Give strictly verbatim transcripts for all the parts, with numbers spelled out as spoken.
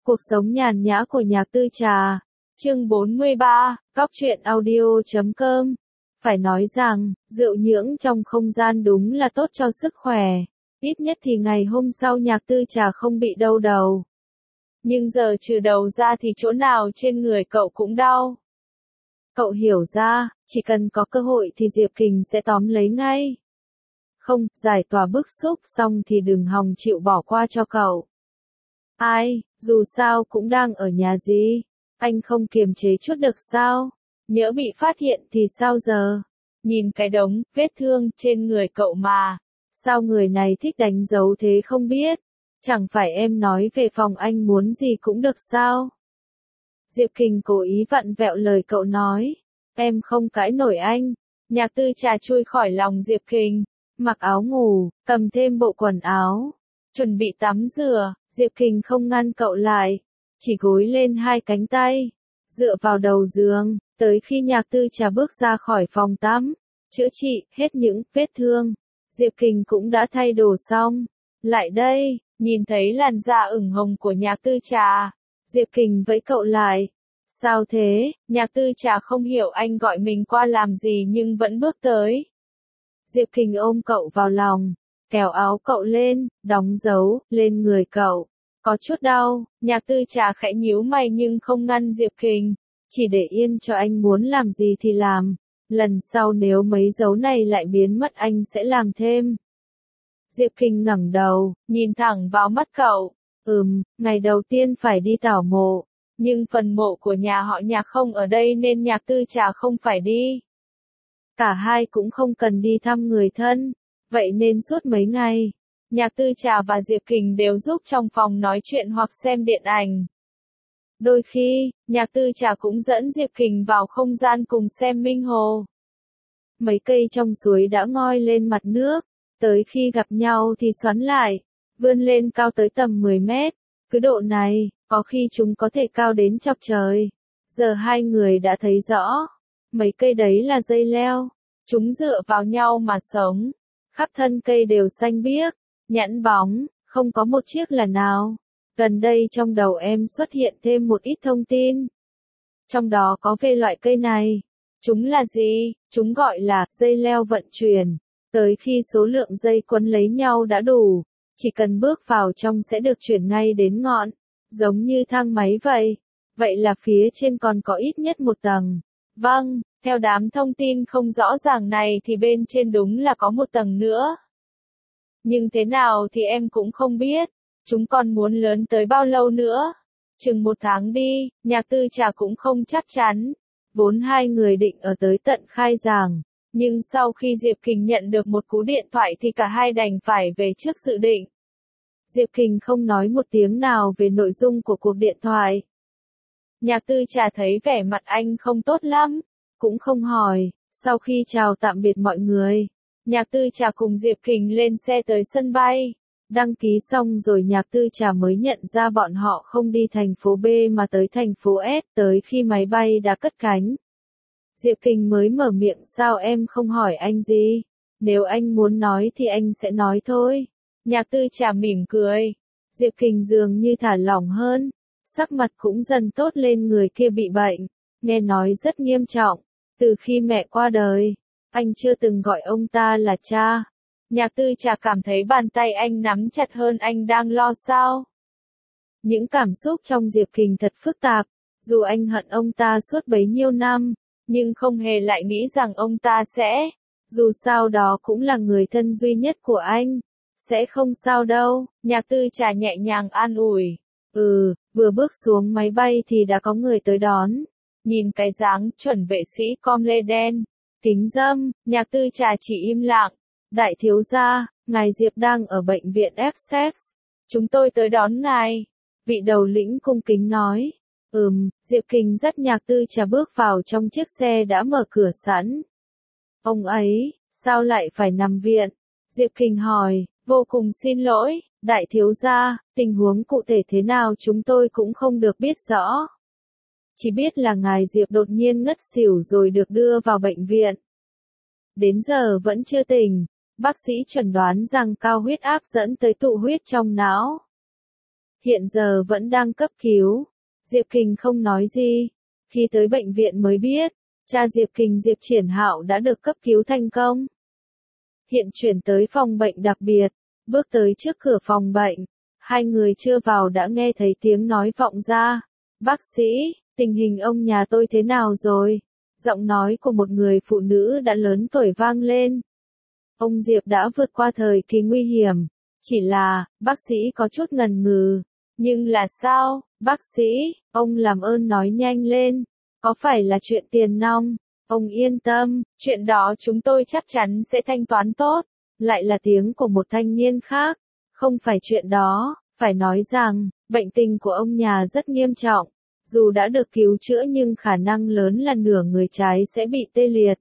Cuộc sống nhàn nhã của Nhạc Tư Trà. Chương bốn mươi ba, Góc truyện audio chấm com. Phải nói rằng, rượu nhưỡng trong không gian đúng là tốt cho sức khỏe. Ít nhất thì ngày hôm sau Nhạc Tư Trà không bị đau đầu. Nhưng giờ trừ đầu ra thì chỗ nào trên người cậu cũng đau. Cậu hiểu ra, chỉ cần có cơ hội thì Diệp Kình sẽ tóm lấy ngay. Không, giải tỏa bức xúc xong thì đừng hòng chịu bỏ qua cho cậu. Ai, dù sao cũng đang ở nhà gì, anh không kiềm chế chút được sao? Nhỡ bị phát hiện thì sao giờ? Nhìn cái đống vết thương trên người cậu mà, sao người này thích đánh dấu thế không biết? Chẳng phải em nói về phòng anh muốn gì cũng được sao? Diệp Kình cố ý vặn vẹo lời cậu nói, em không cãi nổi anh. Nhạc Tư Trà chui khỏi lòng Diệp Kình, mặc áo ngủ, cầm thêm bộ quần áo, chuẩn bị tắm rửa. Diệp Kình không ngăn cậu lại, chỉ gối lên hai cánh tay, dựa vào đầu giường, tới khi Nhạc Tư Trà bước ra khỏi phòng tắm, chữa trị hết những vết thương. Diệp Kình cũng đã thay đồ xong. Lại đây, nhìn thấy làn da ửng hồng của Nhạc Tư Trà, Diệp Kình vẫy cậu lại. Sao thế? Nhạc Tư Trà không hiểu anh gọi mình qua làm gì nhưng vẫn bước tới. Diệp Kình ôm cậu vào lòng, kéo áo cậu lên, đóng dấu lên người cậu. Có chút đau. Nhạc Tư Trà khẽ nhíu mày nhưng không ngăn Diệp Kình, chỉ để yên cho anh muốn làm gì thì làm. Lần sau nếu mấy dấu này lại biến mất anh sẽ làm thêm. Diệp Kình ngẩng đầu, nhìn thẳng vào mắt cậu. Ừm, ngày đầu tiên phải đi tảo mộ, nhưng phần mộ của nhà họ Nhạc không ở đây nên Nhạc Tư Trà không phải đi. Cả hai cũng không cần đi thăm người thân, vậy nên suốt mấy ngày, Nhạc Tư Trà và Diệp Kình đều giúp trong phòng nói chuyện hoặc xem điện ảnh. Đôi khi, Nhạc Tư Trà cũng dẫn Diệp Kình vào không gian cùng xem minh hồ. Mấy cây trong suối đã ngoi lên mặt nước, tới khi gặp nhau thì xoắn lại, vươn lên cao tới tầm mười mét. Cứ độ này, có khi chúng có thể cao đến chọc trời. Giờ hai người đã thấy rõ, mấy cây đấy là dây leo, chúng dựa vào nhau mà sống. Khắp thân cây đều xanh biếc, nhẵn bóng, không có một chiếc là nào. Gần đây trong đầu em xuất hiện thêm một ít thông tin. Trong đó có về loại cây này. Chúng là gì? Chúng gọi là dây leo vận chuyển. Tới khi số lượng dây quấn lấy nhau đã đủ, chỉ cần bước vào trong sẽ được chuyển ngay đến ngọn, giống như thang máy vậy. Vậy là phía trên còn có ít nhất một tầng. Vâng, theo đám thông tin không rõ ràng này thì bên trên đúng là có một tầng nữa. Nhưng thế nào thì em cũng không biết. Chúng còn muốn lớn tới bao lâu nữa? Chừng một tháng đi. Nhạc Tư Trà cũng không chắc chắn. Vốn hai người định ở tới tận khai giảng, nhưng sau khi Diệp Kình nhận được một cú điện thoại thì cả hai đành phải về trước dự định. Diệp Kình không nói một tiếng nào về nội dung của cuộc điện thoại. Nhạc Tư Trà thấy vẻ mặt anh không tốt lắm, cũng không hỏi. Sau khi chào tạm biệt mọi người, Nhạc Tư Trà cùng Diệp Kình lên xe tới sân bay. Đăng ký xong rồi Nhạc Tư Trà mới nhận ra bọn họ không đi thành phố B mà tới thành phố S. Tới khi máy bay đã cất cánh, Diệp Kình mới mở miệng, sao em không hỏi anh gì? Nếu anh muốn nói thì anh sẽ nói thôi. Nhạc Tư Trà mỉm cười. Diệp Kình dường như thả lỏng hơn, sắc mặt cũng dần tốt lên. Người kia bị bệnh, nghe nói rất nghiêm trọng. Từ khi mẹ qua đời, anh chưa từng gọi ông ta là cha. Nhạc Tư Trà cảm thấy bàn tay anh nắm chặt hơn. Anh đang lo sao? Những cảm xúc trong Diệp Kình thật phức tạp. Dù anh hận ông ta suốt bấy nhiêu năm, nhưng không hề lại nghĩ rằng ông ta sẽ, dù sao đó cũng là người thân duy nhất của anh. Sẽ không sao đâu. Nhạc Tư Trà nhẹ nhàng an ủi. Ừ, vừa bước xuống máy bay thì đã có người tới đón. Nhìn cái dáng chuẩn vệ sĩ com lê đen, kính râm, Nhạc Tư Trà chỉ im lặng. Đại thiếu gia, ngài Diệp đang ở bệnh viện Essex. Chúng tôi tới đón ngài. Vị đầu lĩnh cung kính nói. Ừm, Diệp Kình dắt Nhạc Tư Trà bước vào trong chiếc xe đã mở cửa sẵn. Ông ấy, sao lại phải nằm viện? Diệp Kình hỏi. Vô cùng xin lỗi, đại thiếu gia, tình huống cụ thể thế nào chúng tôi cũng không được biết rõ. Chỉ biết là ngài Diệp đột nhiên ngất xỉu rồi được đưa vào bệnh viện. Đến giờ vẫn chưa tỉnh. Bác sĩ chuẩn đoán rằng cao huyết áp dẫn tới tụ huyết trong não. hiện giờ vẫn đang cấp cứu. Diệp Kình không nói gì. Khi tới bệnh viện mới biết, cha Diệp Kình Diệp Triển Hạo đã được cấp cứu thành công. Hiện chuyển tới phòng bệnh đặc biệt, bước tới trước cửa phòng bệnh. Hai người chưa vào đã nghe thấy tiếng nói vọng ra. Bác sĩ, tình hình ông nhà tôi thế nào rồi? Giọng nói của một người phụ nữ đã lớn tuổi vang lên. Ông Diệp đã vượt qua thời kỳ nguy hiểm. Chỉ là, bác sĩ có chút ngần ngừ. Nhưng là sao, bác sĩ, ông làm ơn nói nhanh lên. Có phải là chuyện tiền nong? Ông yên tâm, chuyện đó chúng tôi chắc chắn sẽ thanh toán tốt. Lại là tiếng của một thanh niên khác. Không phải chuyện đó, phải nói rằng, bệnh tình của ông nhà rất nghiêm trọng. Dù đã được cứu chữa nhưng khả năng lớn là nửa người trái sẽ bị tê liệt.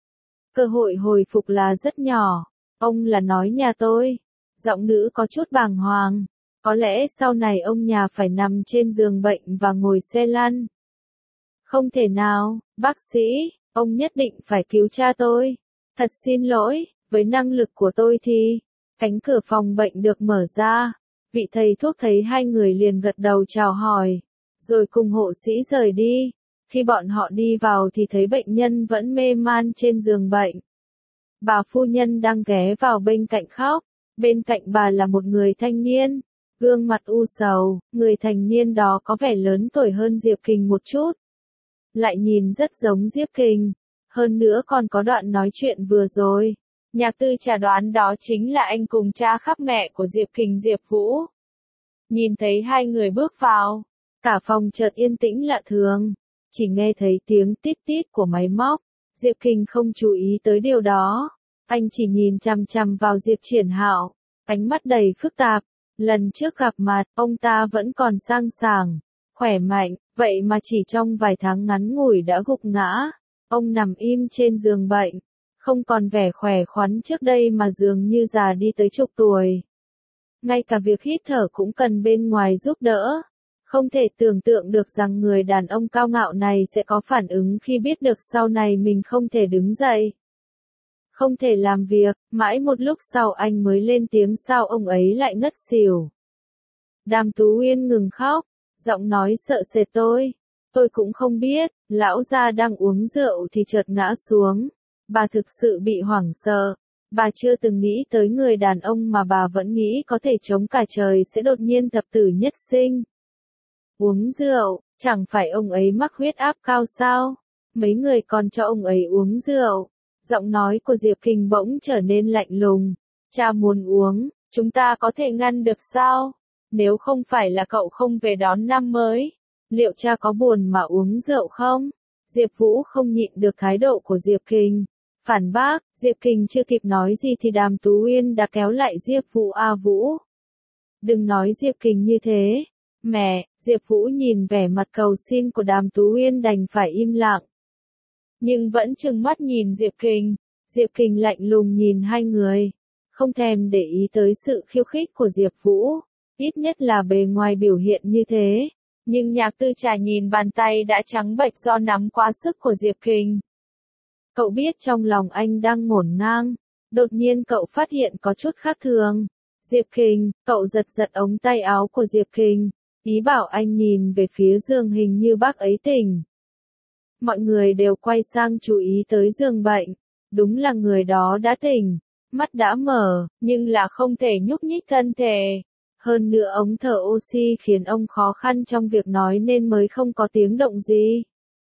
Cơ hội hồi phục là rất nhỏ. Ông là nói nhà tôi. Giọng nữ có chút bàng hoàng. Có lẽ sau này ông nhà phải nằm trên giường bệnh và ngồi xe lăn. Không thể nào, bác sĩ, ông nhất định phải cứu cha tôi. Thật xin lỗi, với năng lực của tôi thì... Cánh cửa phòng bệnh được mở ra. Vị thầy thuốc thấy hai người liền gật đầu chào hỏi. Rồi cùng hộ sĩ rời đi. Khi bọn họ đi vào thì thấy bệnh nhân vẫn mê man trên giường bệnh. Bà phu nhân đang ghé vào bên cạnh khóc. Bên cạnh bà là một người thanh niên. Gương mặt u sầu, người thanh niên đó có vẻ lớn tuổi hơn Diệp Kình một chút. Lại nhìn rất giống Diệp Kình. Hơn nữa còn có đoạn nói chuyện vừa rồi. Nhạc Tư Trà đoán đó chính là anh cùng cha khắp mẹ của Diệp Kình Diệp Vũ. Nhìn thấy hai người bước vào, cả phòng chợt yên tĩnh lạ thường. Chỉ nghe thấy tiếng tít tít của máy móc. Diệp Kình không chú ý tới điều đó. Anh chỉ nhìn chằm chằm vào Diệp Triển Hạo. Ánh mắt đầy phức tạp. Lần trước gặp mặt, ông ta vẫn còn sang sảng, khỏe mạnh, vậy mà chỉ trong vài tháng ngắn ngủi đã gục ngã. Ông nằm im trên giường bệnh, không còn vẻ khỏe khoắn trước đây mà dường như già đi tới chục tuổi. Ngay cả việc hít thở cũng cần bên ngoài giúp đỡ. Không thể tưởng tượng được rằng người đàn ông cao ngạo này sẽ có phản ứng khi biết được sau này mình không thể đứng dậy. Không thể làm việc, mãi một lúc sau anh mới lên tiếng sao ông ấy lại ngất xỉu. Đàm Tú Uyên ngừng khóc, giọng nói sợ sệt tôi. Tôi cũng không biết, lão gia đang uống rượu thì chợt ngã xuống. Bà thực sự bị hoảng sợ. Bà chưa từng nghĩ tới người đàn ông mà bà vẫn nghĩ có thể chống cả trời sẽ đột nhiên thập tử nhất sinh. Uống rượu, chẳng phải ông ấy mắc huyết áp cao sao? Mấy người còn cho ông ấy uống rượu. Giọng nói của Diệp Kình bỗng trở nên lạnh lùng. Cha muốn uống, chúng ta có thể ngăn được sao? Nếu không phải là cậu không về đón năm mới, liệu cha có buồn mà uống rượu không? Diệp Vũ không nhịn được thái độ của Diệp Kình. Phản bác, Diệp Kình chưa kịp nói gì thì Đàm Tú Uyên đã kéo lại Diệp Vũ. A Vũ, đừng nói Diệp Kình như thế. Mẹ, Diệp Vũ nhìn vẻ mặt cầu xin của Đàm Tú Uyên đành phải im lặng. Nhưng vẫn trừng mắt nhìn Diệp Kình. Diệp Kình lạnh lùng nhìn hai người. Không thèm để ý tới sự khiêu khích của Diệp Vũ. Ít nhất là bề ngoài biểu hiện như thế. Nhưng Nhạc Tư Trà nhìn bàn tay đã trắng bệch do nắm quá sức của Diệp Kình. Cậu biết trong lòng anh đang ngổn ngang. Đột nhiên cậu phát hiện có chút khác thường. Diệp Kình, cậu giật giật ống tay áo của Diệp Kình. Ý bảo anh nhìn về phía giường hình như bác ấy tỉnh. Mọi người đều quay sang chú ý tới giường bệnh. Đúng là người đó đã tỉnh. Mắt đã mở, nhưng là không thể nhúc nhích thân thể. Hơn nữa ống thở oxy khiến ông khó khăn trong việc nói nên mới không có tiếng động gì.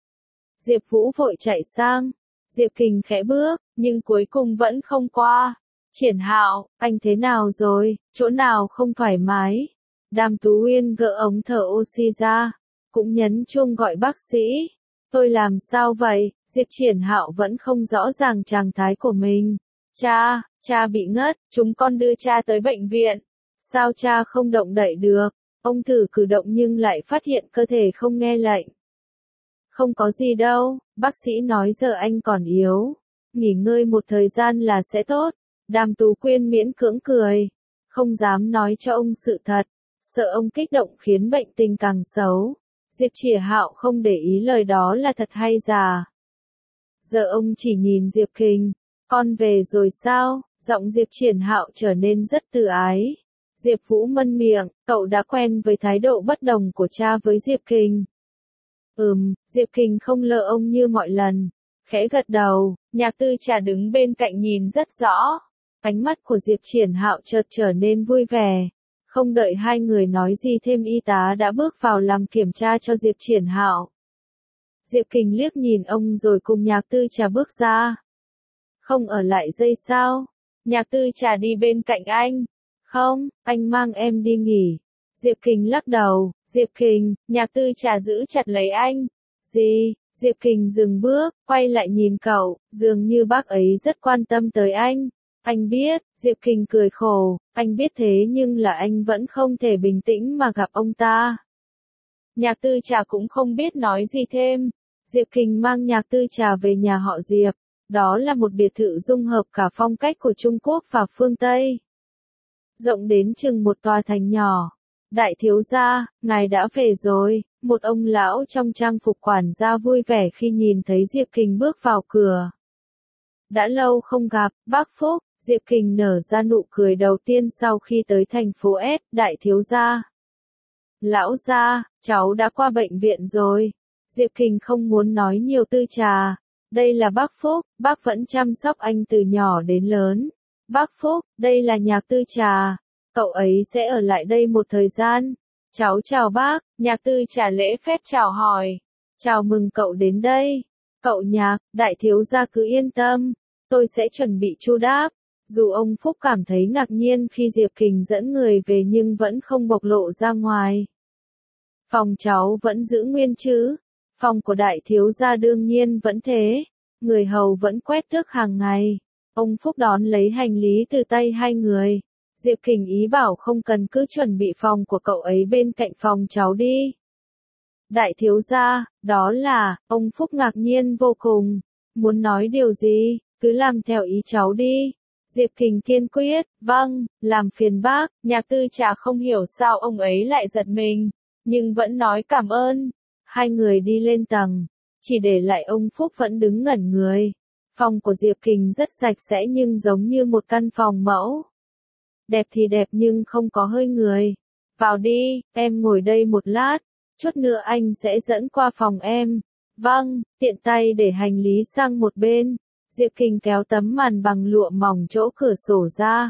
Diệp Vũ vội chạy sang. Diệp Kình khẽ bước, nhưng cuối cùng vẫn không qua. Triển Hạo, anh thế nào rồi, chỗ nào không thoải mái? Đàm Tú Uyên gỡ ống thở oxy ra, cũng nhấn chuông gọi bác sĩ. Tôi làm sao vậy? Diệp Triển Hạo vẫn không rõ ràng trạng thái của mình. Cha, cha bị ngất, chúng con đưa cha tới bệnh viện. Sao cha không động đậy được? Ông thử cử động nhưng lại phát hiện cơ thể không nghe lệnh. Không có gì đâu, bác sĩ nói giờ anh còn yếu. Nghỉ ngơi một thời gian là sẽ tốt. Đàm Tú Quyên miễn cưỡng cười. Không dám nói cho ông sự thật. Sợ ông kích động khiến bệnh tình càng xấu. Diệp Triển Hạo không để ý lời đó là thật hay giả. Giờ ông chỉ nhìn Diệp Kình. Con về rồi sao? Giọng Diệp Triển Hạo trở nên rất từ ái. Diệp Vũ mân miệng, cậu đã quen với thái độ bất đồng của cha với Diệp Kình. Ừm, Diệp Kình không lơ ông như mọi lần. Khẽ gật đầu, Nhạc Tư Trà đứng bên cạnh nhìn rất rõ. Ánh mắt của Diệp Triển Hạo chợt trở nên vui vẻ. Không đợi hai người nói gì thêm, y tá đã bước vào làm kiểm tra cho Diệp Triển Hạo. Diệp Kình liếc nhìn ông rồi cùng Nhạc Tư Trà bước ra. Không ở lại dây sao? Nhạc Tư Trà đi bên cạnh anh. Không, anh mang em đi nghỉ. Diệp Kình lắc đầu. Diệp Kình, Nhạc Tư Trà giữ chặt lấy anh. Gì? Diệp Kình dừng bước, quay lại nhìn cậu, dường như bác ấy rất quan tâm tới anh. Anh biết, Diệp Kình cười khổ, anh biết thế nhưng là anh vẫn không thể bình tĩnh mà gặp ông ta. Nhạc Tư Trà cũng không biết nói gì thêm. Diệp Kình mang Nhạc Tư Trà về nhà họ Diệp. Đó là một biệt thự dung hợp cả phong cách của Trung Quốc và phương Tây. Rộng đến chừng một tòa thành nhỏ. Đại thiếu gia, ngài đã về rồi. Một ông lão trong trang phục quản gia vui vẻ khi nhìn thấy Diệp Kình bước vào cửa. Đã lâu không gặp, bác Phúc. Diệp Kình nở ra nụ cười đầu tiên sau khi tới thành phố S, đại thiếu gia. Lão gia, cháu đã qua bệnh viện rồi. Diệp Kình không muốn nói nhiều. Tư Trà, đây là bác Phúc, bác vẫn chăm sóc anh từ nhỏ đến lớn. Bác Phúc, đây là Nhạc Tư Trà, cậu ấy sẽ ở lại đây một thời gian. Cháu chào bác. Nhạc Tư Trà lễ phép chào hỏi. Chào mừng cậu đến đây. Cậu Nhạc, đại thiếu gia cứ yên tâm, tôi sẽ chuẩn bị chu đáo. Dù ông Phúc cảm thấy ngạc nhiên khi Diệp Kình dẫn người về nhưng vẫn không bộc lộ ra ngoài. Phòng cháu vẫn giữ nguyên chứ? Phòng của đại thiếu gia đương nhiên vẫn thế. Người hầu vẫn quét tước hàng ngày. Ông Phúc đón lấy hành lý từ tay hai người. Diệp Kình ý bảo không cần, cứ chuẩn bị phòng của cậu ấy bên cạnh phòng cháu đi. Đại thiếu gia, đó là, ông Phúc ngạc nhiên vô cùng. Muốn nói điều gì, cứ làm theo ý cháu đi. Diệp Kình kiên quyết, vâng, làm phiền bác. Nhạc Tư Trà không hiểu sao ông ấy lại giật mình, nhưng vẫn nói cảm ơn. Hai người đi lên tầng, chỉ để lại ông Phúc vẫn đứng ngẩn người. Phòng của Diệp Kình rất sạch sẽ nhưng giống như một căn phòng mẫu. Đẹp thì đẹp nhưng không có hơi người. Vào đi, em ngồi đây một lát, chút nữa anh sẽ dẫn qua phòng em. Vâng, tiện tay để hành lý sang một bên. Diệp Kình kéo tấm màn bằng lụa mỏng chỗ cửa sổ ra.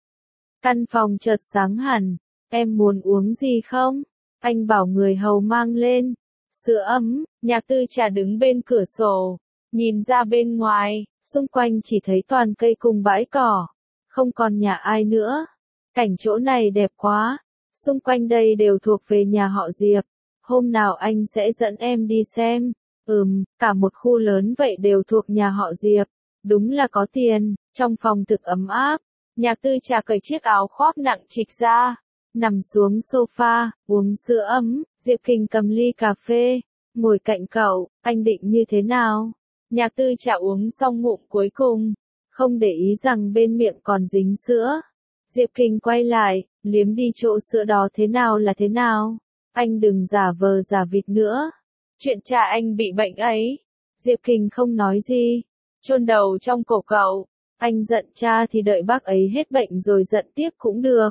Căn phòng chợt sáng hẳn. Em muốn uống gì không? Anh bảo người hầu mang lên. Sữa ấm. Nhạc Tư Trà đứng bên cửa sổ, nhìn ra bên ngoài, xung quanh chỉ thấy toàn cây cùng bãi cỏ. Không còn nhà ai nữa. Cảnh chỗ này đẹp quá. Xung quanh đây đều thuộc về nhà họ Diệp. Hôm nào anh sẽ dẫn em đi xem. Ừm, cả một khu lớn vậy đều thuộc nhà họ Diệp. Đúng là có tiền. Trong phòng thực ấm áp. Nhạc Tư Trà cởi chiếc áo khoác nặng trịch ra, nằm xuống sofa, uống sữa ấm. Diệp Kình cầm ly cà phê, ngồi cạnh cậu. Anh định như thế nào? Nhạc Tư Trà uống xong ngụm cuối cùng, không để ý rằng bên miệng còn dính sữa. Diệp Kình quay lại, liếm đi chỗ sữa đó. Thế nào là thế nào? Anh đừng giả vờ giả vịt nữa. Chuyện cha anh bị bệnh ấy. Diệp Kình không nói gì, chôn đầu trong cổ cậu. Anh giận cha thì đợi bác ấy hết bệnh rồi giận tiếp cũng được.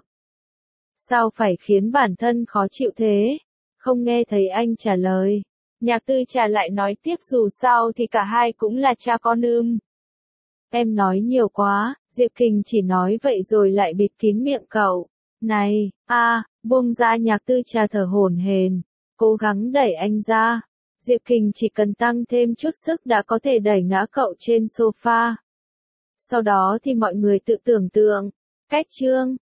Sao phải khiến bản thân khó chịu thế? Không nghe thấy anh trả lời. Nhạc Tư Trà lại nói tiếp, dù sao thì cả hai cũng là cha con ưm. Em nói nhiều quá. Diệp Kình chỉ nói vậy rồi lại bịt kín miệng cậu. Này, a, à, buông ra. Nhạc Tư Trà thở hổn hển, cố gắng đẩy anh ra. Diệp Kình chỉ cần tăng thêm chút sức đã có thể đẩy ngã cậu trên sofa. Sau đó thì mọi người tự tưởng tượng. Cách chương